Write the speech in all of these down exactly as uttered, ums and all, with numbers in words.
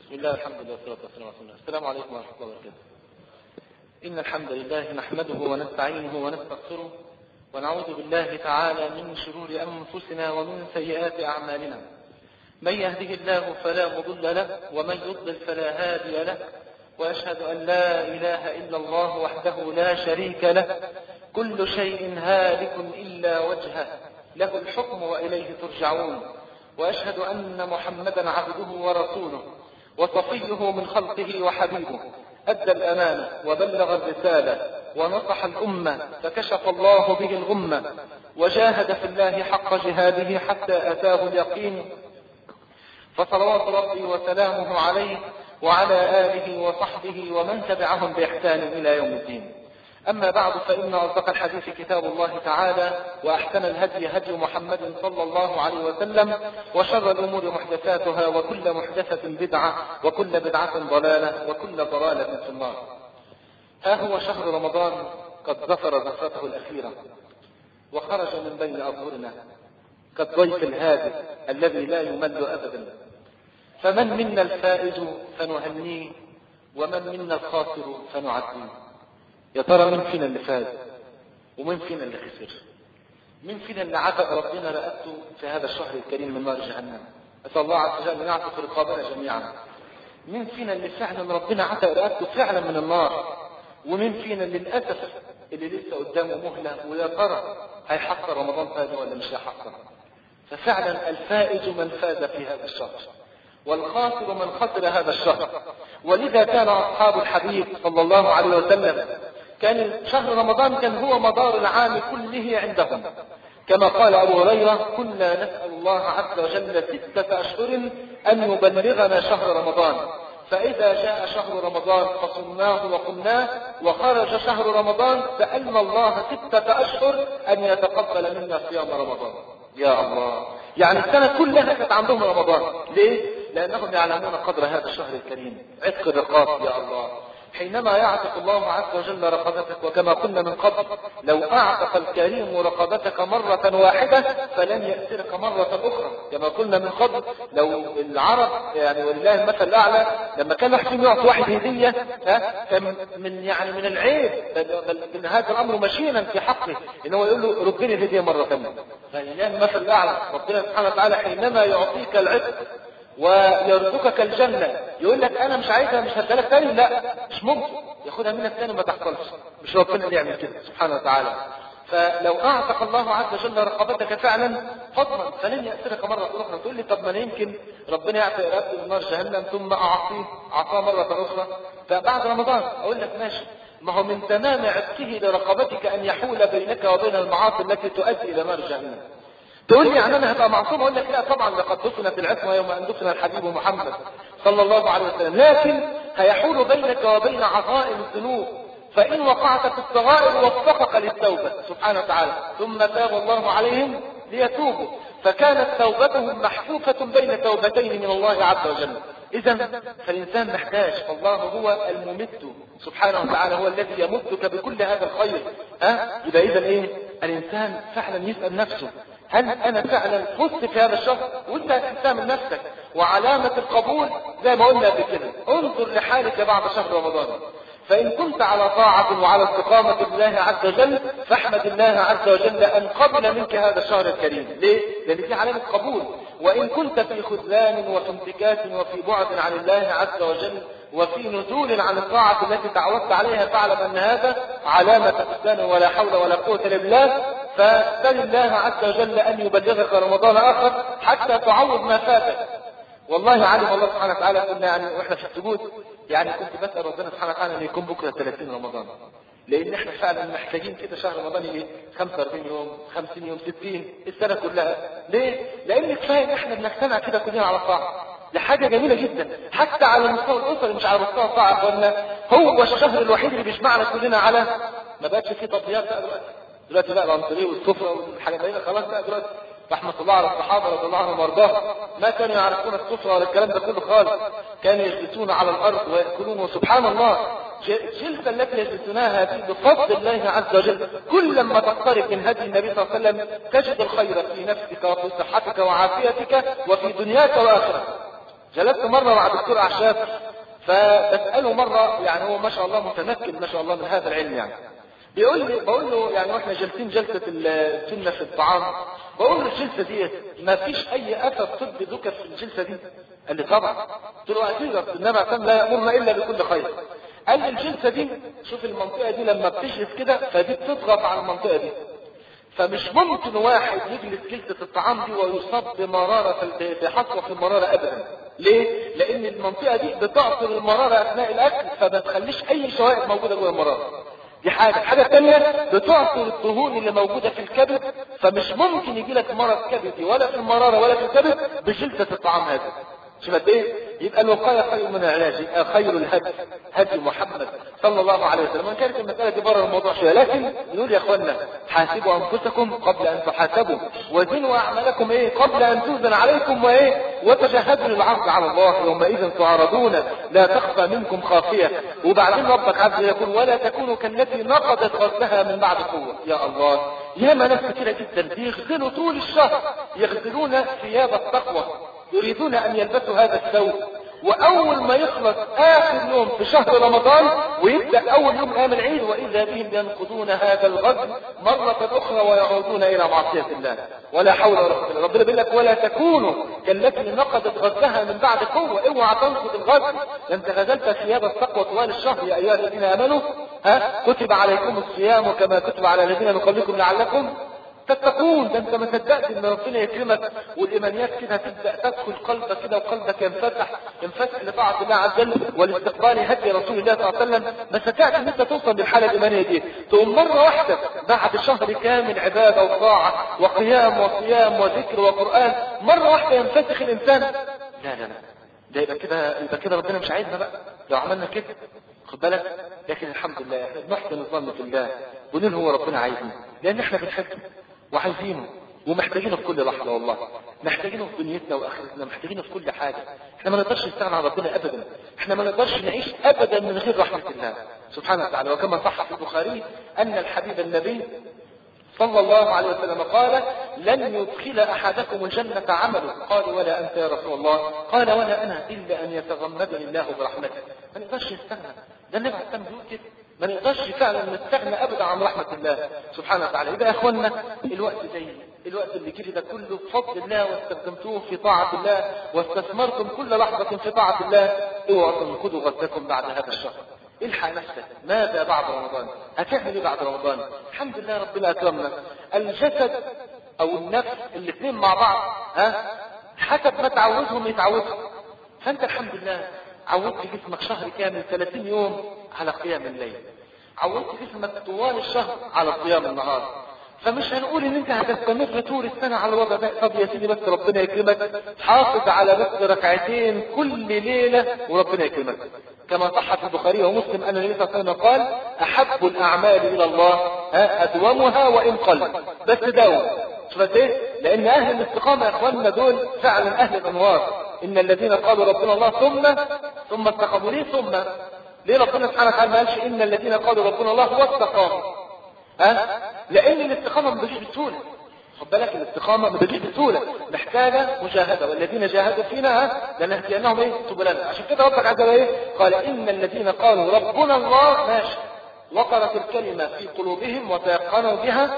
بسم الله الحمد لله والصلاة والسلام على رسول الله. السلام عليكم ورحمة الله وبركاته. إن الحمد لله نحمده ونستعينه ونستغفره ونعوذ بالله تعالى من شرور أنفسنا ومن سيئات أعمالنا. من يهده الله فلا مضل له ومن يضلل فلا هادي له، وأشهد أن لا إله إلا الله وحده لا شريك له، كل شيء هالك إلا وجهه، له الحكم وإليه ترجعون. وأشهد أن محمدا عبده ورسوله وصفيه من خلقه وحبيبه، أدى الأمانة وبلغ الرسالة ونصح الأمة، فكشف الله به الغمة، وجاهد في الله حق جهاده حتى أتاه اليقين. فصلوات ربي وسلامه عليه وعلى آله وصحبه ومن تبعهم بإحسان إلى يوم الدين. أما بعد، فإن أصدق الحديث كتاب الله تعالى، وأحسن الهدي هدي محمد صلى الله عليه وسلم، وشر الأمور محدثاتها، وكل محدثة بدعة، وكل بدعة ضلالة، وكل ضلالة في النار. ها هو شهر رمضان قد ظفر زفرته الأخيرة وخرج من بين أظهرنا كالضيف الهادئ الذي لا يمل أبدا. فمن منا الفائز فنهنيه، ومن منا الخاسر فنعزيه. يا ترى من فينا اللي فاز ومن فينا اللي خسر؟ من فينا اللي عتق ربنا رقبته في هذا الشهر الكريم من نار جهنم؟ أسأل الله عز وجل أن يعتق رقابنا جميعا. من فينا اللي فعلا ربنا عتق رقبته فعلا من النار؟ ومن فينا اللي للأسف اللي لسه قدامه مهلة، ويا ترى هيحقق رمضان ثاني ولا مش هيحقق؟ ففعلا الفائز من فاز في هذا الشهر، والخاسر من خسر هذا الشهر. ولذا كان أصحاب الحبيب صلى الله عليه وسلم كان شهر رمضان كان هو مدار العام كله عندهم، كما قال أبو هريرة: كنا نسأل الله عز وجل ستة أشهر أن يبلغنا شهر رمضان، فإذا جاء شهر رمضان فصمناه وقمناه، وخرج شهر رمضان سألنا الله ستة أشهر أن يتقبل منا صيام رمضان. يا الله، يعني السنة كلها كانت عندهم رمضان. ليه؟ لأنهم يعلمون قدر هذا الشهر الكريم، عتق الرقاب. يا الله، حينما يعتق الله عز وجل رقبتك، وكما قلنا من قبل، لو أعتق الكريم رقبتك مرة واحدة فلن يأسرك مرة أخرى. كما قلنا من قبل، لو العرب يعني ولله المثل الأعلى لما كان يحسن يعطي واحد هدية، ها كان من يعني من العيب بل هذا الأمر مشينا في حقه إن هو يقول له ردني الهدية مرة ثانية. فلله المثل الأعلى، ربنا سبحانه وتعالى حينما يعطيك العتق ويرزقك الجنة يقول لك أنا مش عايزها، مش هدالك تاني. لا، مش ممكن ياخدها منك تاني، ما تحصلش. مش ربنا اللي يعمل كده سبحانه وتعالى. فلو أعتق الله عز وجل رقبتك فعلا فضلا فلن يأسرك مرة أخرى. تقول لي طب ما يمكن ربنا يعطي رقبته من نار جهنم ثم أعطيه عطاه مرة أخرى فبعد رمضان. أقول لك ماشي، ما هو من تمام عتقه لرقبتك أن يحول بينك وبين المعاصي التي تؤدي إلى نار جهنم. تقول لي يعني انا هبقى معصوم؟ اقول لك لا طبعا، لقد دفنت العصمه يوم ان دفن الحبيب محمد صلى الله عليه وسلم، لكن هيحول بينك وبين عظائم الذنوب، فان وقعت في الصغائر وفقك للتوبه سبحانه وتعالى، ثم تاب الله عليهم ليتوبوا، فكانت توبتهم محفوفه بين توبتين من الله عز وجل. اذا فالانسان محتاج، فالله هو الممد سبحانه وتعالى، هو الذي يمدك بكل هذا الخير. ها يبقى اذا ايه؟ الانسان فعلا يسال نفسه: هل أنا فعلا فزت في هذا الشهر؟ وانت هتحسها من نفسك. وعلامة القبول زي ما قلنا قبل كده، انظر لحالك بعد شهر رمضان، فإن كنت على طاعة وعلى استقامة بالله عز وجل فاحمد الله عز وجل أن قبل منك هذا الشهر الكريم. ليه؟ لأن دي علامة قبول. وإن كنت في خذلان وفي انتكاس وفي بعد عن الله عز وجل وفي نزول عن الطاعة التي تعودت عليها فاعلم أن هذا علامة خذلان ولا حول ولا قوة إلا بالله. فسل الله عز وجل أن يبلغك رمضان آخر حتى تعوض ما فاتك. والله علم الله سبحانه وتعالى، كنا يعني واحنا في السجود يعني كنت بسأل ربنا سبحانه وتعالى أن يكون بكرة ثلاثين رمضان، لأن احنا فعلا محتاجين كده شهر رمضان يجي خمسة وأربعين يوم، خمسين يوم، ستين، السنة كلها. ليه؟ لأن كفاية ان احنا بنجتمع كده كلنا على طاعة، لحاجة جميلة جدا حتى على المستوى الأسري مش على مستوى الطاعة. قلنا هو الشهر الوحيد اللي بيجمعنا كلنا على ما بقتش فيه تضييع بقى دلوقتي. دلوقتي بقى العنصرية والسفرة والحاجات دي خلاص بقى دلوقتي. رحمة الله على الصحابة رضي الله عنهم وارضاهم، ما كانوا يعرفون السفرة ولا الكلام ده كله خالص، كانوا يجلسون على الأرض ويأكلون. وسبحان الله الجلسة التي يجلسونها هذه بفضل الله عز وجل، كل ما تقترب من هدي النبي صلى الله عليه وسلم تجد الخير في نفسك وفي صحتك وعافيتك وفي دنياك وآخرتك. جلست مرة مع دكتور أعشاب فبسأله مرة، يعني هو ما شاء الله متمكن ما شاء الله من هذا العلم، يعني بيقول لي بقول له يعني واحنا جالسين جلسة السنة في الطعام، بقول له الجلسة دي ما فيش أي أثر طبي ذكر في الجلسة دي؟ قال لي طبعا. قلت له أكيد النبي صلى لا يأمرنا إلا بكل خير. قال لي الجلسة دي شوف المنطقة دي لما بتجلس كده فدي بتضغط على المنطقة دي، فمش ممكن واحد يجلس جلسة الطعام دي ويصاب بمرارة بحصوة في المرارة أبدا. ليه؟ لأن المنطقة دي بتعصر المرارة أثناء الأكل فما تخليش أي شوائب موجودة جوه المرارة. دي حاجة. الحاجة الثانية بتعصر الدهون اللي موجودة في الكبد، فمش ممكن يجي لك مرض كبدي ولا في المرارة ولا في الكبد بجلسة الطعام هذا. شوف قد ايه؟ يبقى الوقايه خير من العلاج، خير الهدي هدي محمد صلى الله عليه وسلم. وان كانت المساله دي بره الموضوع شويه، لكن نقول يا اخوانا حاسبوا انفسكم قبل ان تحاسبوا، وزنوا اعمالكم ايه قبل ان توزن عليكم، وايه وتجهزوا للعرض على الله يومئذ تعرضون لا تخفى منكم خافيه. وبعدين ربك عز وجل يقول ولا تكونوا كالتي نقضت غزلها من بعد قوه. يا الله، ياما ناس كثيره جدا بيغسلوا طول الشهر، يغسلون ثياب التقوى، يريدون أن يلبسوا هذا الثوب، وأول ما يخلص آخر يوم في شهر رمضان ويبدأ أول يوم أيام العيد وإذا بهم ينقضون هذا الغزل مرة أخرى ويعودون إلى معصية الله. ولا حول ولا قوة إلا بالله. ربنا بيقول لك ولا تكونوا كالتي نقضت غزلها من بعد قوة. اوعى تنقض الغزل، أنت غزلت ثياب التقوى طوال الشهر. يا أيها الذين آمنوا ها كتب عليكم الصيام كما كتب على الذين من قبلكم لعلكم تتقون. ده انت ما صدقت ان ربنا يكرمك والايمانيات كده تبدا تدخل قلبك كده وقلبك ينفتح ينفتح لطاعه الله عز وجل والاستقبال هدي رسول الله صلى الله عليه وسلم. ما صدقت ان انت توصل للحاله الايمانيه دي، تقوم مره واحده بعد شهر كامل عباده وطاعه وقيام وصيام وذكر وقران مره واحده ينفتح الانسان. لا لا لا، ده يبقى كده يبقى كده ربنا مش عايزنا بقى لو عملنا كده، خد بالك. لكن الحمد لله احنا بنحسن الظن في الله ونقول هو ربنا عايزنا، لان احنا بنحبه وعايزينه ومحتاجينه في كل لحظه. والله محتاجينه في دنيتنا واخرتنا، محتاجينه في كل حاجه. احنا ما نقدرش نستغنى عن ربنا ابدا، احنا ما نقدرش نعيش ابدا من غير رحمه الله سبحانه وتعالى. وكما صح في البخاري ان الحبيب النبي صلى الله عليه وسلم قال لن يدخل احدكم الجنه عمله. قال ولا انت يا رسول الله؟ قال ولا انا الا ان يتغمدني الله برحمته. ما نقدرش نستغنى، ده النبي عليه الصلاه والسلام ما نقدرش فعلا نستغنى ابدا عن رحمه الله سبحانه وتعالى. يبقى يا اخوانا الوقت زي الوقت اللي جري ده كله بفضل الله واستخدمتوه في طاعه الله واستثمرتم كل لحظه في طاعه الله. اوعوا تنقضوا غزكم بعد هذا الشهر. الحق نفسك، ماذا بعد رمضان؟ هتعمل ايه بعد رمضان؟ الحمد لله ربنا اكرمنا. الجسد او النفس الاثنين مع بعض ها حسب ما تعودهم يتعودهم. فانت الحمد لله عودت جسمك شهر كامل ثلاثين يوم على قيام الليل، عودت جسمك طوال الشهر على قيام النهار. فمش هنقول ان انت هتستمر طول السنه على الوضع ده. طب يا سيدي بس ربنا يكرمك حافظ على بس ركعتين كل ليله وربنا يكرمك. كما صح في البخاري ومسلم ان النبي صلى الله عليه وسلم قال احب الاعمال الى الله ادومها وان قل. بس داوم. شوف ايه؟ لان اهل الاستقامه يا اخواننا دول فعلا اهل الانوار. ان الذين قالوا ربنا الله ثم ثم استقاموا. ليه ثم؟ ليه ربنا سبحانه وتعالى ما قالش ان الذين قالوا ربنا الله واستقاموا؟ ها؟ لان الاستقامه ما بتجيش بسهوله. خد بالك الاستقامه ما بتجيش بسهوله، محتاجه مجاهده. والذين جاهدوا فينا لنهدينهم ايه سبلنا. عشان كده ربك عز وجل ايه قال ان الذين قالوا ربنا الله ماشي وقرت الكلمة في قلوبهم وتيقنوا بها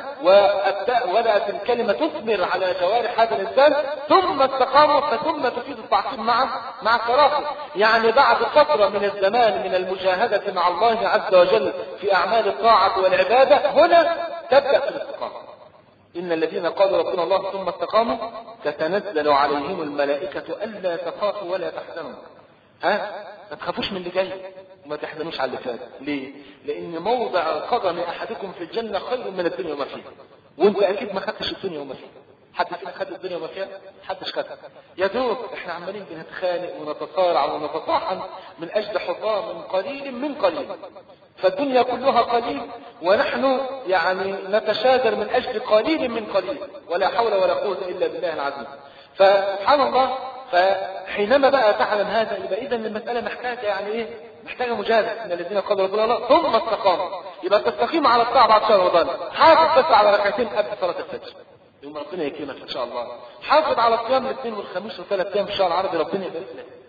وبدأت الكلمة تثمر على جوارح هذا الإنسان ثم استقاموا. فثم تفيد التعقيب مع مع التراخي، يعني بعد فترة من الزمان من المجاهدة مع الله عز وجل في أعمال الطاعة والعبادة هنا تبدأ في الاستقامة. إن الذين قالوا ربنا الله ثم استقاموا تتنزل عليهم الملائكة ألا تخافوا ولا تحزنوا. ها؟ ما تخافوش من اللي جاي وما تحزنوش على اللي فات. ليه؟ لأن موضع قدم أحدكم في الجنة خير من الدنيا وما فيها. وأنت أكيد ما خدتش الدنيا وما فيها. حد فينا خد الدنيا وما فيها؟ حدش خدها. يا دوب احنا عمالين بنتخانق ونتصارع ونتطاحن من أجل حظام قليل من قليل. فالدنيا كلها قليل ونحن يعني نتشاجر من أجل قليل من قليل. ولا حول ولا قوة إلا بالله العظيم. فسبحان الله. فحينما بقى تعلم هذا يبقى إذا المسألة محتاجة يعني إيه؟ محتاجة مجاهدة. إن الذين قالوا ربنا الله ثم استقاموا. يبقى تستقيم على الطاعة بعد شهر رمضان. حافظ بس على ركعتين قبل صلاة الفجر يوم ربنا يكرمك إن شاء الله. حافظ على صيام الاثنين والخميس وثلاث أيام في الشهر العربي ربنا يبارك لك.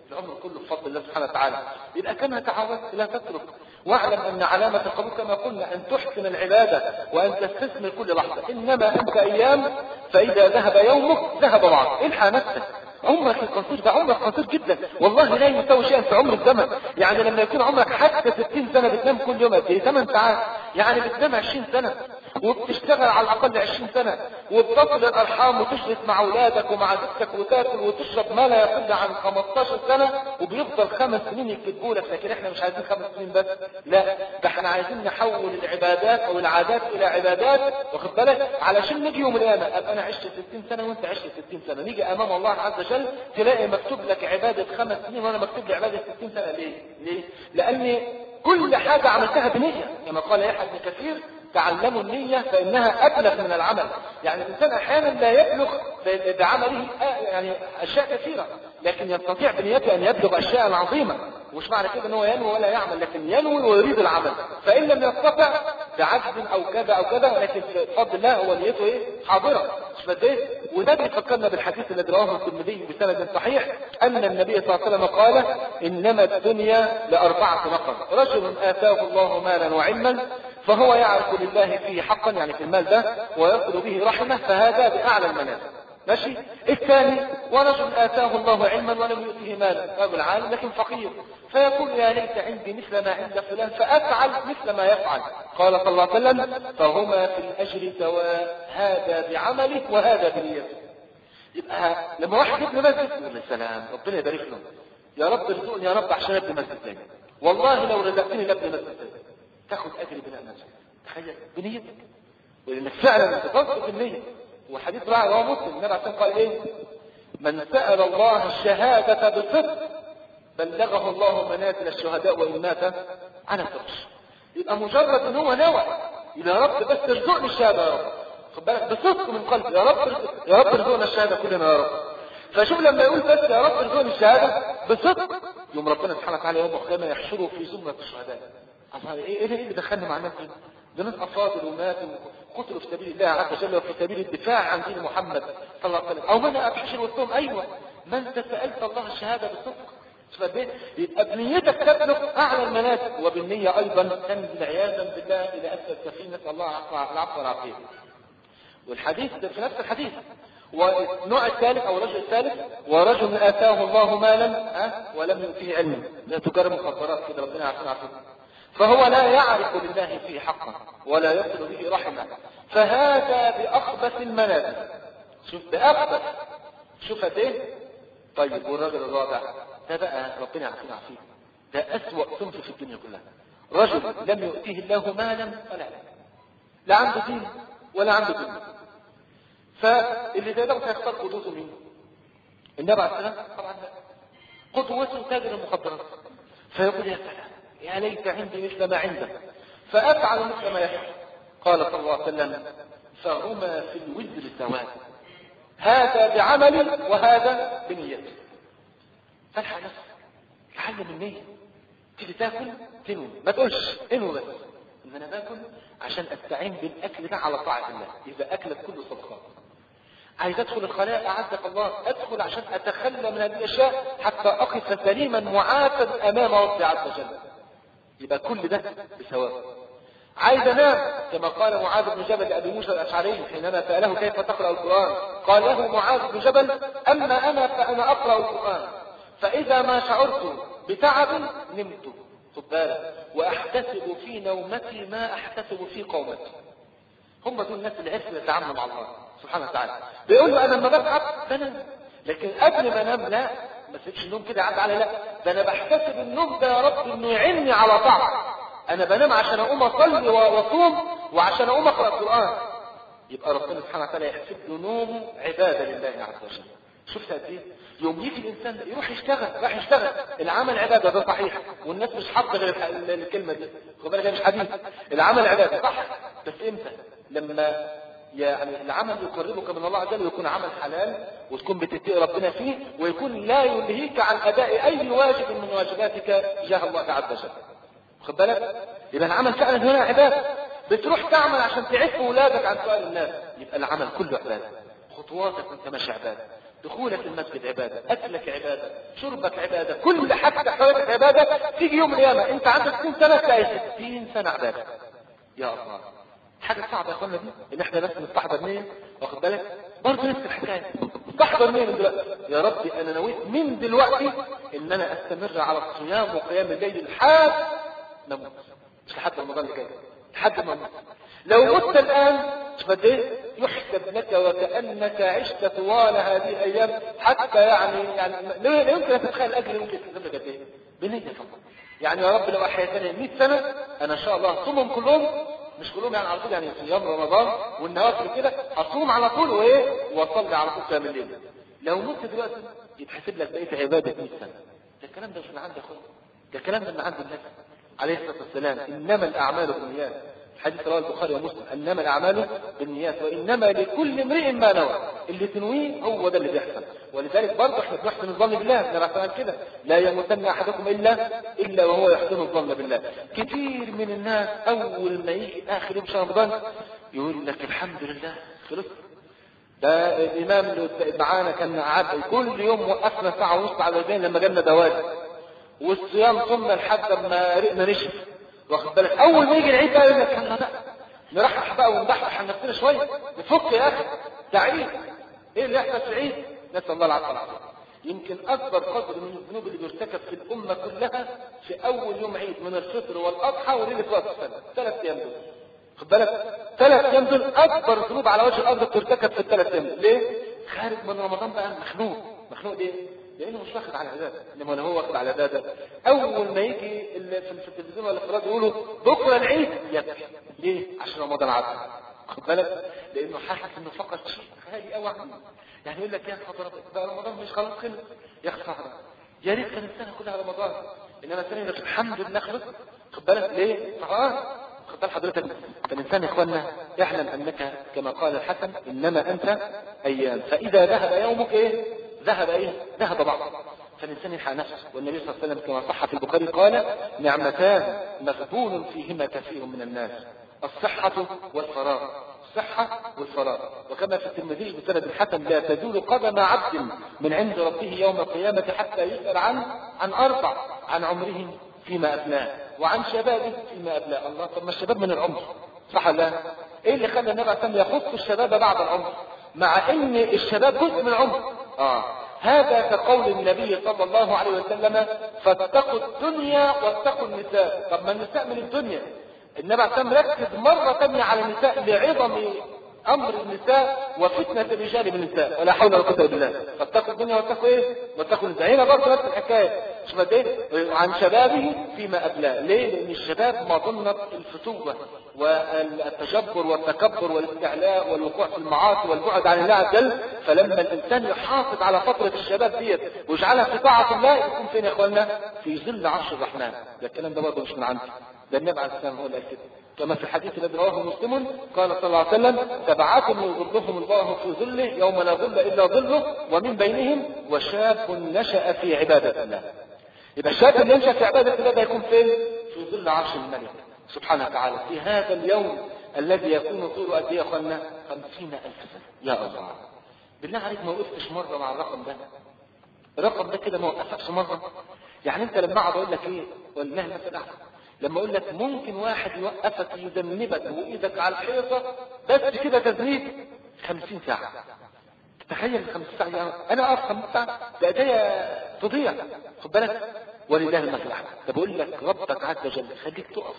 كله بفضل الله سبحانه وتعالى. يبقى كما تعودت لا تترك، واعلم ان علامة القبول كما قلنا ان تحسن العبادة وان تستثمر كل لحظة. انما انت ايام فاذا ذهب يومك ذهب وعرك. الحق نفسك، عمرك القصير ده عمرك قصير جدا والله لا يساوي شيئا في عمر الزمن. يعني لما يكون عمرك حتى ستين سنة بتنام كل يوم قد ايه؟ ثمان ساعات، يعني بتنام عشرين سنة وبتشتغل على الاقل عشرين سنة وبتصل الارحام وتشرف مع اولادك ومع زوجتك وتاكل وتشرب ما لا يقل عن خمستاشر سنة وبيفضل خمس سنين يكتبوا لك. لكن احنا مش عايزين خمس سنين بس، لا ده احنا عايزين نحول العبادات او العادات الى عبادات، واخد بالك؟ علشان نيجي يوم القيامة ابقى انا عشت ستين سنة وانت عشت ستين سنة، نيجي امام الله عز وجل تلاقي مكتوب لك عبادة خمس سنين وانا مكتوب لي عبادة ستين سنة. ليه؟ ليه؟ لان كل حاجة عملتها بنية، كما قال يحيى بن كثير تعلموا النية فإنها أبلغ من العمل. يعني الإنسان أحيانا لا يبلغ بعمله يعني أشياء كثيرة، لكن يستطيع بنيته أن يبلغ أشياء عظيمة. ومش معنى كده أنه ينوي ولا يعمل، لكن ينوي ويريد العمل، فإن لم يستطع بعجز أو كذا أو كذا، لكن بفضل الله هو نيته إيه؟ حاضرة. مش بس إيه؟ وده بيفكرنا بالحديث الذي رواه الترمذي بسند صحيح أن النبي صلى الله عليه وسلم قال: إنما الدنيا لأربعة نفر، رجل آتاه الله مالا وعلما فهو يعرف لله فيه حقا، يعني في المال ده، ويصل به رحمه، فهذا بأعلى المنازل. ماشي. الثاني: ورجل آتاه الله علما ولم يؤته مالا، رجل عالم لكن فقير، فيقول: يا ليت عندي مثل ما عند فلان فأفعل مثل ما يفعل. قال صلى الله عليه وسلم: فهما في الأجر سواء، هذا بعمله وهذا بنيته. يبقى لما واحد يبني مسجد يقول: السلام ربنا يبارك له، يا رب ارزقني يا رب عشان ابني مسجد تاني، والله لو رزقتني لابني مسجد تاني، تاخد اجر بناء مسجد. تخيل بنيتك، ولانك فعلا تصدق بالنية. وحديث راعي رواه مسلم، النبي عليه الصلاه قال ايه؟ من سأل الله الشهادة بصدق بلغه الله منازل الشهداء وإن مات على فرش. يبقى مجرد ان هو نوى يا رب بس ارزقني الشهادة يا رب، خد بالك بصدق من قلبي، يا رب يا رب ارزقنا الشهادة كلنا يا رب. فشوف لما يقول بس يا رب ارزقني الشهادة بصدق، يوم ربنا سبحانه وتعالى يوم القيامة يحشره في زمرة الشهداء. ايه ايه اللي دخلنا مع الناس دي؟ ده ناس افاضل وماتوا وقتلوا في سبيل الله عز وجل وفي سبيل الدفاع عن دين محمد صلى الله عليه وسلم. او من ابشر وسطهم، ايوه ما انت سالت الله الشهاده بالصدق، يبقى بنيتك تبلغ اعلى المنازل، وبالنيه ايضا تنزل عياذا بالله الى اسفل السفينه، نسال الله العفو والعافيه. والحديث في نفس الحديث. والنوع الثالث او الرجل الثالث: ورجل اتاه الله مالا أه؟ ولم يؤته علما، لا تجار مخدرات كده ربنا يعافينا ويعافيك، فهو لا يعرف لله فيه حقا ولا يصل به رحمه، فهذا بأخبث المنازل. شوف بأخبث، شوف قد ايه. طيب والرجل الرابع ده بقى ربنا يعافينا ويعافيك، ده أسوأ صنف في الدنيا كلها. رجل لم يؤتيه الله مالا ولا لا عنده دين ولا عنده دنيا، فاللي ده ده هيختار قدوته مين؟ النبي عليه السلام طبعا قدوته تاجر المخدرات، فيقول: يا سلام يا ليت عندي مثل ما عندك فأفعل مثل ما يفعل. قال صلى الله عليه وسلم: فهما في الوزر سواء، هذا بعمل وهذا بنيته. فالحق نفسك، تعلم النية. تيجي تاكل تنوي، ما تقولش انوي بس ان انا باكل عشان استعين بالاكل ده على طاعة الله، اذا اكلت كله صدقات. عايز ادخل الخلاء اعزك الله، ادخل عشان اتخلى من هذه الاشياء حتى اقف سليما معافا امام ربي عز وجل، يبقى كل ده بسواء. عايز انام كما قال معاذ بن جبل لابي موسى الاشعري حينما ساله كيف تقرا القران، قال له معاذ بن جبل: اما انا فانا اقرا القران فاذا ما شعرت بتعب نمت، خد بالك، واحتسب في نومتي ما احتسب في قومتي. هم دول الناس اللي عرفوا يتعاملوا مع الله سبحانه وتعالى. بيقول له: انا لما بتعب بنام، لكن قبل ما انام لا ما سيبش النوم كده يعدي علي، لا ده انا بحتسب النوم ده يا رب انه يعيني على طاعة. انا بنام عشان اقوم اصلي واصوم وعشان اقوم اقرا القران، يبقى ربنا سبحانه وتعالى يحسب له نومه عباده لله عز وجل. شفت قد ايه؟ يوم يجي الانسان يروح يشتغل، راح يشتغل، العمل عباده، ده صحيح، والناس مش حاطه غير الكلمه دي، خد بالك مش حديث، العمل عباده صح، بس امتى؟ لما يعني العمل يقربك من الله عز وجل ويكون عمل حلال وتكون بتتقي ربنا فيه، ويكون لا يلهيك عن اداء اي واجب من واجباتك تجاه الله عز وجل. خد بالك؟ يبقى العمل فعلا هنا عباده. بتروح تعمل عشان تعف اولادك عن سؤال الناس، يبقى العمل كله عباده. خطواتك وانت ماشي عباده، دخولك المسجد عبادة، أكلك عبادة، شربك عبادة، كل حاجة حواليك عبادة. تيجي يوم القيامة أنت عندك ستين سنة تلاقي ستين سنة عبادة. يا الله، حاجة صعبة يا أخوانا دي، إن إحنا بس نستحضر نية، واخد بالك؟ برضه نفس الحكاية، استحضر نية من دلوقتي، يا ربي أنا نويت من دلوقتي إن أنا أستمر على الصيام وقيام الليل لحد ما أموت، مش لحد رمضان اللي جاي، لحد ما أموت. لو مت الآن قد ايه يحسب لك وكأنك عشت طوال هذه الأيام، حتى يعني يعني لا يمكن أن تتخيل الأجر يمكن تكتب لك قد ايه بنية فقط. يعني يا رب لو أحيتني مئة سنة أنا إن شاء الله أصومهم كلهم، مش كلهم يعني على طول، يعني صيام رمضان والنوافل كده أصوم على طول وإيه وأصلي على طول قيام الليل. لو مت دلوقتي يتحسب لك بقية عبادة مئة سنة. ده الكلام ده مش من عند أخويا، ده الكلام ده من عند النبي عليه الصلاة والسلام. إنما الأعمال بالنيات، حديث رواه البخاري ومسلم، انما الاعمال بالنيات وانما لكل امرئ ما نوى. اللي تنويه هو ده اللي بيحصل. ولذلك برضه احنا بنحسن الظن بالله، احنا بنقول كده لا يموتن احدكم الا الا وهو يحسن الظن بالله. كتير من الناس اول ما يجي اخر يوم شهر رمضان يقول لك الحمد لله خلص. ده الامام اللي معانا كان قاعد كل يوم وقفنا ساعه ونص على الوزين لما جالنا دوالي، والصيام صمنا لحد ما رقنا نشف، واخد بالك؟ اول ما يجي العيد بقى يقول لك يلا بقى نرحح بقى ونضحك عن نفسنا شويه، نفك يا اخي ده عيد. ايه اللي يحصل في العيد؟ نسال الله العافيه والعافيه. يمكن اكبر قدر من الذنوب اللي بيرتكب في الامه كلها في اول يوم عيد من الفطر والاضحى وليله راس السنه، ثلاث ايام دول، خد بالك؟ ثلاث ايام دول اكبر ذنوب على وجه الارض بترتكب في الثلاث ايام. ليه؟ خارج من رمضان بقى مخنوق، مخنوق ليه؟ لانه مش واخد على عباده، انما هو واخد على عباده. اول ما يجي في التلفزيون ولا في الراديو يقولوا بكره العيد يبكي. ليه؟ عشان رمضان عدى، خد بالك؟ لانه حاسس انه فقد شيء غالي قوي عنه. يعني يقول لك يا حضرتك بقى رمضان مش خلاص خلص، يا خساره، يا ريت كان السنه كلها رمضان، انما السنه يقول لك الحمد لله خلص، خد بالك؟ ليه؟ خلاص خد بال حضرتك. فالانسان يا اخوانا اعلم انك كما قال الحسن انما انت ايام، فاذا ذهب يومك ايه؟ ذهب ايه؟ ذهب بعض. فالانسان يلحق نفسه. والنبي صلى الله عليه وسلم كما صح في البخاري قال نعمتان مغبون فيهما كثير من الناس، الصحة والفراغ، الصحة والفراغ. وكما في الترمذي بسند حسن لا تزول قدم عبد من عند ربه يوم القيامة حتى يسأل عن عن أربع، عن عمره فيما أبلاه وعن شبابه فيما أبلاه. الله، طب ما الشباب من العمر صح ولا لا؟ ايه اللي خلى النبي عليه يخص الشباب بعد العمر مع ان الشباب جزء من العمر؟ اه هذا كقول النبي صلى الله عليه وسلم فاتقوا الدنيا واتقوا النساء. طب ما النساء من الدنيا. النبي عليه الصلاه والسلام ركز مره ثانيه على النساء لعظم امر النساء وفتنه الرجال بالنساء، ولا حول ولا قوه الا بالله. فاتقوا الدنيا واتقوا ايه؟ واتقوا النساء. هنا برضه نفس الحكايه، شوف قد ايه عن شبابه فيما ابلاه. ليه؟ لان الشباب مظنه الفتوه والتجبر والتكبر والاستعلاء والوقوع في المعاصي والبعد عن الله عز وجل. فلما الانسان يحافظ على فتره الشباب ديت ويجعلها في طاعه الله يكون فين يا اخوانا؟ في ظل عرش الرحمن. ده الكلام ده برضه مش من عندي، ده النبي عليه السلام هو اللي قال كده. كما في الحديث الذي رواه مسلم قال صلى الله عليه وسلم سبعة يظلهم الله في ظله يوم لا ظل الا ظله ومن بينهم وشاب نشأ في عبادة الله. يبقى الشاب اللي ينشأ في عبادة الله ده يكون فين؟ في ظل عرش الملك سبحانه وتعالى في هذا اليوم الذي يكون طوله قد ايه يا اخوانا؟ خمسين ألف سنة. يا الله، بالله عليك ما وقفتش مرة مع الرقم ده؟ الرقم ده كده ما وقفكش مرة؟ يعني انت لما اقعد اقول لك ايه والله مثلا لما اقول لك ممكن واحد يوقفك يذنبك وايدك على الحيطه بس كده تذنيب خمسين ساعه، تخيل خمسين ساعه. يعني انا اقف خمسين ساعه ده ايديا تضيع، خد بالك؟ ولله المثل الاعلى. بقول لك ربك عز وجل خليك تقف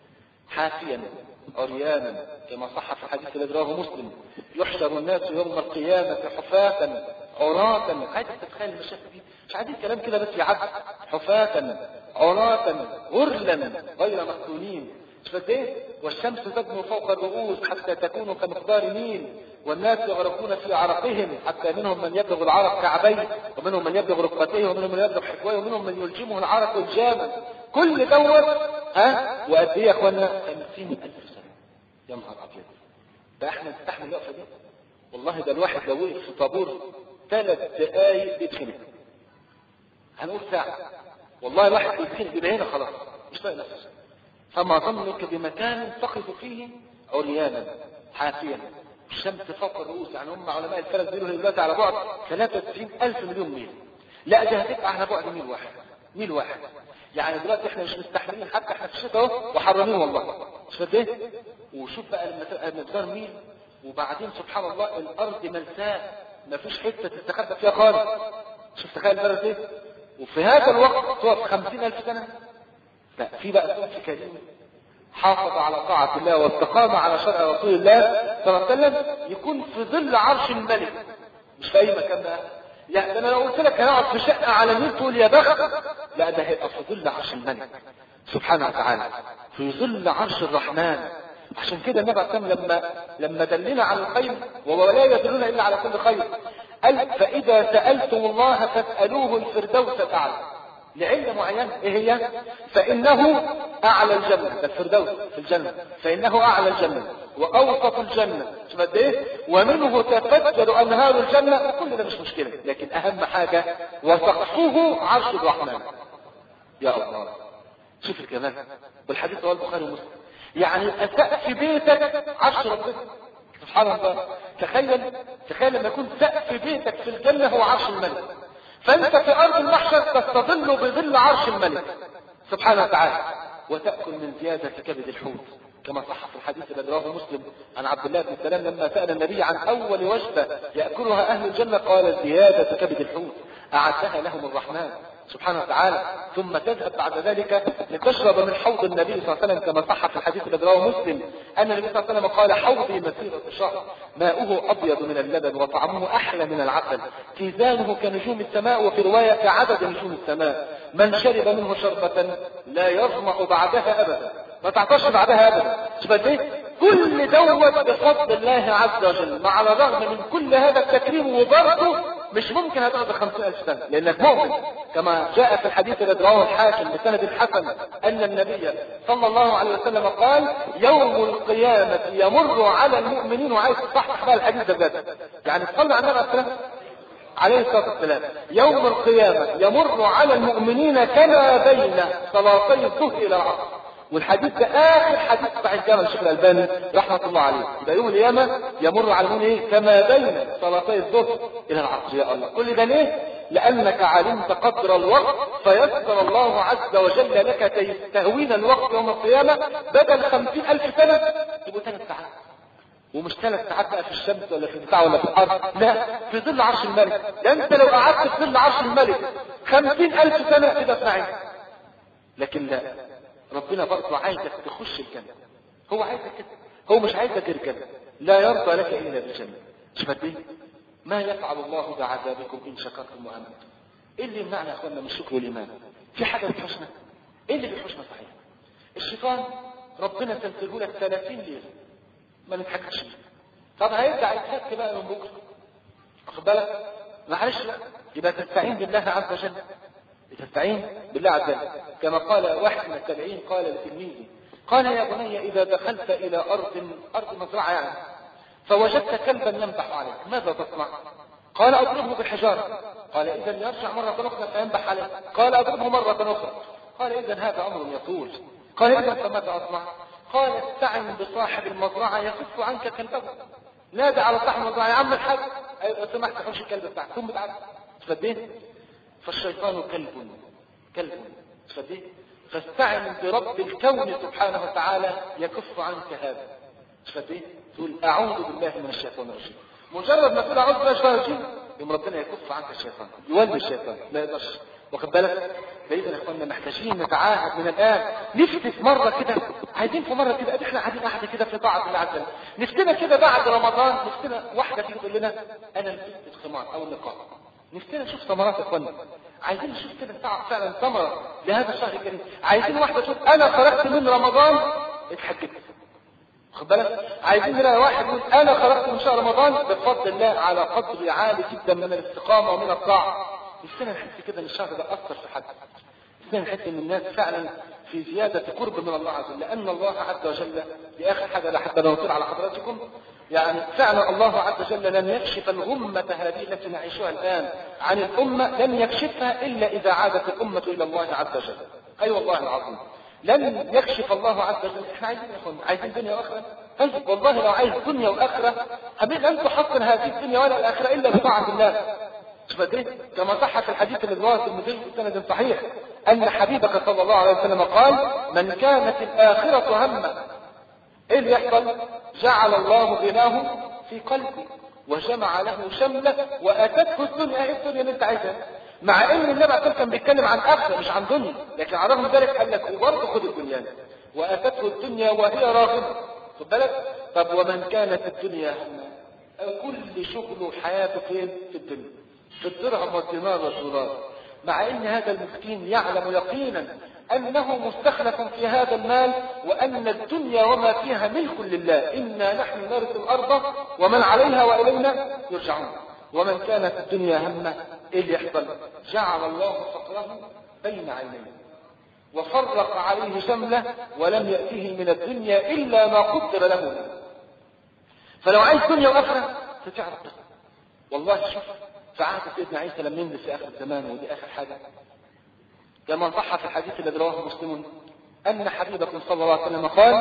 حافيا عريانا كما صح في الحديث الذي رواه مسلم يحشر الناس يوم القيامه حفاة عراة. عايز تتخيل المشاكل دي؟ مش عايزين كلام كده بس يعد. حفاة عراة غرلا غير مفتونين، شفت ايه؟ والشمس تدنو فوق الرؤوس حتى تكون كمقدار ميل والناس يغرقون في عرقهم حتى منهم من يبلغ العرق كعبيه ومنهم من يبلغ ركبتيه ومنهم من يبلغ حكويه ومنهم من يلجمه العرق الجاما. كل دوت ها وقد ايه يا اخوانا؟ خمسين ألف سنه. يا نهار ابيض، ده احنا نستحمل الوقفه دي؟ والله ده الواحد لو وقف في طابور ثلاث دقايق بيتخنق، هنقول ساعه والله الواحد بيتخنق بيبقى هنا خلاص مش طايق نفسه. فما ظنك بمكان تقف فيه عريانا حافيا الشمس فوق الرؤوس، يعني هم علماء الفلك بيقولوا هي دلوقتي على بعد ثلاثة وتسعين ألف مليون ميل، لا ده هتبقى على بعد ميل واحد، ميل واحد. يعني دلوقتي احنا مش مستحملين، حتى احنا في الشتاء اهو وحرانين والله، مش فاهم ايه؟ وشوف بقى لما تبقى مقدار ميل، وبعدين سبحان الله الارض ملساء ما فيش حته تستخبى فيها خالص. شوف تخيل درجه ايه؟ وفي هذا الوقت تقف خمسين ألف سنه. لا في بقى صوت كريم حافظ على طاعة الله واستقام على شرع رسول الله صلى الله عليه وسلم، يكون في ظل عرش الملك، مش في اي مكان بقى. يعني ده انا لو قلت لك هنقعد في شقه على النيل تقول يا بخت، لا ده هيبقى في ظل عرش الملك سبحانه وتعالى، في ظل عرش الرحمن. عشان كده النبي عليه الصلاه والسلام لما لما دلنا على الخير، ولا يدلون الا على كل خير، قال فاذا سالتم الله فاسالوه الفردوس الاعلى، لعلة معينة ايه هي؟ فانه اعلى الجنة، ده الفردوس في الجنة، فانه اعلى الجنة واوسط الجنة، شوف قد ايه؟ ومنه تفجر انهار الجنة، وكل ده مش مشكلة، لكن اهم حاجة وسقفه عرش الرحمن. يا الله شوف الكلام، والحديث رواه البخاري ومسلم. يعني سقف بيتك عرش ربنا سبحان الله. تخيل تخيل لما يكون سقف بيتك في الجنة هو عرش الملك، فانت في ارض المحشر تستظل بظل عرش الملك سبحانه وتعالى، وتأكل من زيادة كبد الحوت كما صح في الحديث الذي رواه مسلم عن عبد الله بن سلام لما سأل النبي عن اول وجبة يأكلها اهل الجنة قال زيادة كبد الحوت اعدها لهم الرحمن سبحانه وتعالى. ثم تذهب بعد ذلك لتشرب من حوض النبي صلى الله عليه وسلم كما صح في الحديث الذي رواه مسلم ان النبي صلى الله عليه وسلم قال حوضي مسيرة شهر ماؤه ابيض من اللبن وطعمه احلى من العسل كيزانه كنجوم السماء، وفي رواية كعدد نجوم السماء، من شرب منه شربة لا يظمأ بعدها ابدا، ما تعطش بعدها ابدا. شوف ايه كل دوت بفضل الله عز وجل، مع الرغم من كل هذا التكريم وبرضه مش ممكن هتقعد خمسين ألف سنة لأنك مؤمن، كما جاء في الحديث الذي رواه الحاكم بسند حسن أن النبي صلى الله عليه وسلم قال يوم القيامة يمر على المؤمنين، وعايز تصحح بقى الحديث ده بجد، يعني تصلي على النبي عليه عليه الصلاة والسلام، يوم القيامة يمر على المؤمنين كما بين صلاتي الظهر إلى العصر. والحديث ده آخر حديث صحيح جامع الشيخ الألباني رحمة الله عليه. يبقى يوم القيامة يمر على المؤمنين إيه؟ كما بين صلاتي الظهر إلى العصر. يا الله كل ده ليه؟ لأنك علمت قدر الوقت فيسر الله عز وجل لك تهوين الوقت يوم القيامة، بدل خمسين ألف سنة يبقوا ثلاث ساعات، ومش ثلاث ساعات بقى في الشمس ولا في البتاع ولا في الأرض، لا في ظل عرش الملك. ده أنت لو قعدت في ظل عرش الملك خمسين ألف سنة تبقى في نعيم. لكن لا، ربنا برضه عايزك تخش الجنة، هو عايزك كده، هو مش عايزك الجنة، لا يرضى لك إلا بالجنة. شوف قد ايه ما يفعل الله بعذابكم إن شكرتم وآمنتم. إيه اللي يمنعنا يا أخوانا من الشكر والإيمان؟ في حاجة بتحوشنا؟ إيه اللي بيحوشنا صحيح؟ الشيطان ربنا سلسله لك ثلاثين ليلة ما نتحكش فيه. طب هيرجع يتحك بقى من بكرة، واخد بالك؟ معلش بقى، يبقى تستعين بالله عز وجل، تستعين بالله عز وجل. كما قال واحد من التابعين قال لتلميذه قال يا بني إذا دخلت إلى أرض أرض مزرعة يعني فوجدت كلبا ينبح عليك ماذا تصنع؟ قال أضربه بالحجارة. قال إذا يرجع مرة أخرى فينبح عليك. قال أضربه مرة أخرى. قال إذا هذا أمر يطول. قال إذا فماذا أصنع؟ قال استعن بصاحب المزرعة يكف عنك كلبه. نادى على صاحب المزرعة يا عم الحاج لو سمحت حوش الكلب بتاعك ثم تعال. تفديه؟ فالشيطان كلب كلب تفديه؟ فاستعن برب الكون سبحانه وتعالى يكف عنك هذا. تفديه؟ تقول أعوذ بالله من الشيطان الرجيم. مجرد ما تقول أعوذ بالله من الشيطان الرجيم يوم ربنا يكف عنك الشيطان، يولي الشيطان لا يقدرش. واخد بالك؟ فإذا يا اخوانا محتاجين نتعاهد من الآن، نفتي في مرة كده، عايزين في مرة كده احنا قاعدين قاعدة كده في طاعة الله عز وجل، نفتنا كده بعد رمضان، نفتنا واحدة تيجي تقول لنا أنا لبست الخمار أو النقاب، نفتنا نشوف ثمرات يا اخوانا، عايزين نشوف كده فعلا ثمرة لهذا الشهر الكريم، عايزين واحدة تشوف أنا خرجت من رمضان اتحجبت. واخد بالك؟ عايزين نلاقي واحد يقول أنا خرجت من شهر رمضان بفضل الله على قدر عالي جدا من الاستقامة ومن الطاعة. نفسنا نحس كده ان الشهر ده اثر في حد، نفسنا نحس ان الناس فعلا في زيادة قرب من الله عز وجل، لان الله عز وجل دي اخر حاجة لحتى نوصل على حضراتكم، يعني فعلا الله عز وجل لن يكشف الغمة هذه التي نعيشها الان عن الامة، لن يكشفها الا اذا عادت الامة الى الله عز وجل. اي أيوة والله العظيم لن يكشف الله عز وجل. احنا عايزين يا اخوان، عايزين دنيا واخره. طيب والله لو عايز دنيا واخره حبيبي لن تحصل هذه الدنيا ولا الاخره الا بطاعه الله. شوف قد ايه كما صح في الحديث الذي رواه الترمذي بسند صحيح ان حبيبك صلى الله عليه وسلم قال: من كانت الاخره همه ايه اللي يحصل؟ جعل الله غناه في قلبه وجمع له شمله واتته الدنيا. ايه الدنيا اللي انت عايزها؟ مع ان النبي عليه الصلاه كان بيتكلم عن اخره مش عن دنيا، لكن على الرغم من ذلك قال لك وبرضه خد الدنيا واتته الدنيا وهي راغبه. خد بالك. طب ومن كانت الدنيا همه كل شغله وحياته فين؟ في الدنيا، في الدرهم والدينار والدولار، مع ان هذا المسكين يعلم يقينا انه مستخلف في هذا المال وان الدنيا وما فيها ملك لله. انا نحن نرث الارض ومن عليها والينا يرجعون. ومن كانت الدنيا همه ايه اللي يحصل؟ جعل الله فقره بين عينيه وفرق عليه شمله ولم يأته من الدنيا الا ما قدر له. فلو عايز دنيا واخره فتعرف والله. شوف في عهد سيدنا عيسى لم ينزل في اخر الزمان، ودي اخر حاجه كما صح في الحديث الذي رواه مسلم ان حبيبكم صلى الله عليه وسلم قال: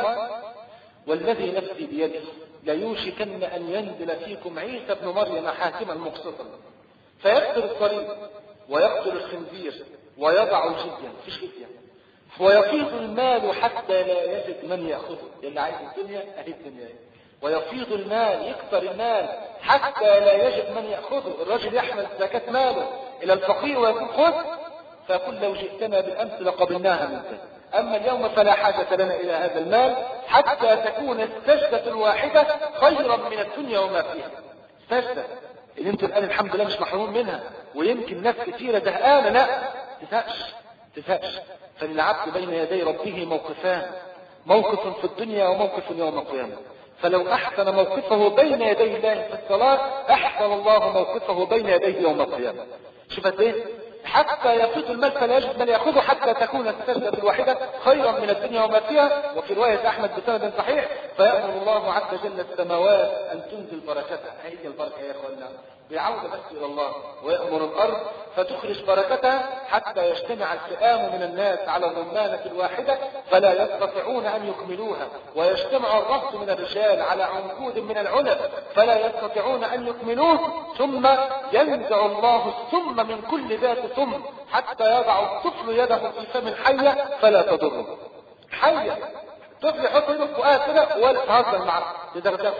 والذي نفسي بيده ليوشكن ان ينزل فيكم عيسى بن مريم حاكما مقسطا فيقتل الصليب ويقتل الخنزير ويضع الجزيه، مفيش جزيه، ويفيض المال حتى لا يجد من ياخذه. اللي عايز الدنيا اهي الدنيا، ويفيض المال يكثر المال حتى لا يجد من ياخذه. الرجل يحمل زكاه ماله الى الفقير ويقول خذ، فقل لو جئتنا بالامس لقبلناها منك، اما اليوم فلا حاجه لنا الى هذا المال حتى تكون السجده الواحده خيرا من الدنيا وما فيها. سجده اللي انتم الان الحمد لله مش محروم منها، ويمكن ناس كثيره زهقانه. لا تفاش تفاش. فللعبد بين يدي ربه موقفان، موقف في الدنيا وموقف يوم القيامه. فلو احسن موقفه بين يدي الله في الصلاه احسن الله موقفه بين يديه يوم القيامه. شوفت ايه؟ حتى يفيض المال فلا يجد من ياخذه حتى تكون السجده الواحده خيرا من الدنيا وما فيها. وفي روايه احمد بسند صحيح: فيامر الله عز وجل السماوات ان تنزل بركتها. هي البركه يا اخوانا بعوده بس الى الله. ويامر الارض فتخرج بركتها حتى يجتمع الفئام من الناس على الرمانه الواحده فلا يستطيعون ان يكملوها، ويجتمع الرهط من الرجال على عنقود من العنب فلا يستطيعون ان يكملوه، ثم ينزع الله السم من كل ذات سم حتى يضع الطفل يده في فم الحيه فلا تضره. حيه طفل يحط يده في فؤاد كده ولا تهزر معه تدغدغ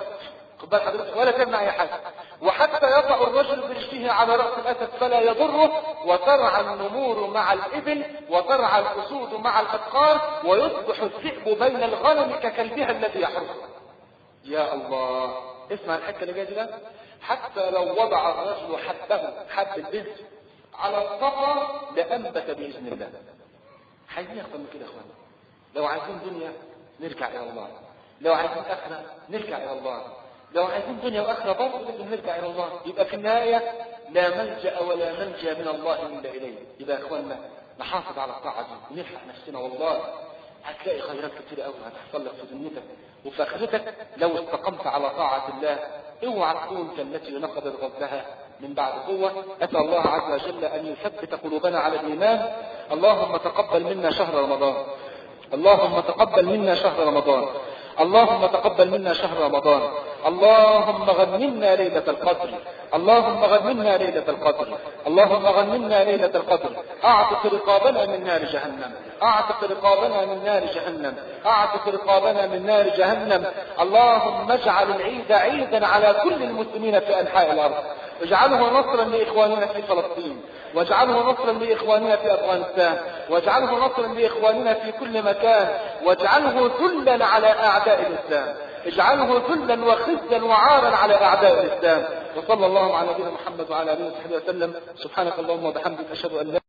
ولا تمنع اي حاجه، وحتى يضع الرجل برجله على راس الاسد فلا يضره، وترعى النمور مع الابل وترعى الاسود مع الابقار ويصبح الذئب بين الغنم ككلبها الذي يحرسه. يا الله اسمع الحكه اللي جايه دي بقى. حتى لو وضع الرجل حبه حب البذر على الصفا لانبت باذن الله. عايزين اكتر من كده يا اخوانا. لو عايزين دنيا نرجع الى الله، لو عايزين اخره نرجع الى الله، لو عايزين دنيا واخره برضه لازم نرجع الى الله. يبقى في النهايه لا ملجا ولا منجا من الله الا اليه. يبقى يا اخوانا نحافظ على الطاعه دي ونلحق نفسنا، والله هتلاقي خيرات كتير قوي هتحصل لك في دنيتك وفي اخرتك لو استقمت على طاعه الله. اوعى تكون كالتي نقضت غزلها من بعد قوه. اسال الله عز وجل ان يثبت قلوبنا على الايمان. اللهم تقبل منا شهر رمضان، اللهم تقبل منا شهر رمضان، اللهم تقبل منا شهر رمضان. اللهم غنمنا ليلة القدر، اللهم غنمنا ليلة القدر، اللهم غنمنا ليلة القدر. اعتق رقابنا من نار جهنم، اعتق رقابنا من نار جهنم، اعتق رقابنا من نار جهنم. اللهم اجعل العيد عيدا على كل المسلمين في انحاء الارض، اجعله نصرا لاخواننا في فلسطين، واجعله نصرا لاخواننا في افغانستان، واجعله نصرا لاخواننا في كل مكان، واجعله ذلا على اعداء الاسلام، اجعله ذلا وخزيا وعارا على اعداء الاسلام. وصلى الله على نبينا محمد وعلى اله وصحبه وسلم. سبحانك اللهم وبحمدك اشهد ان لا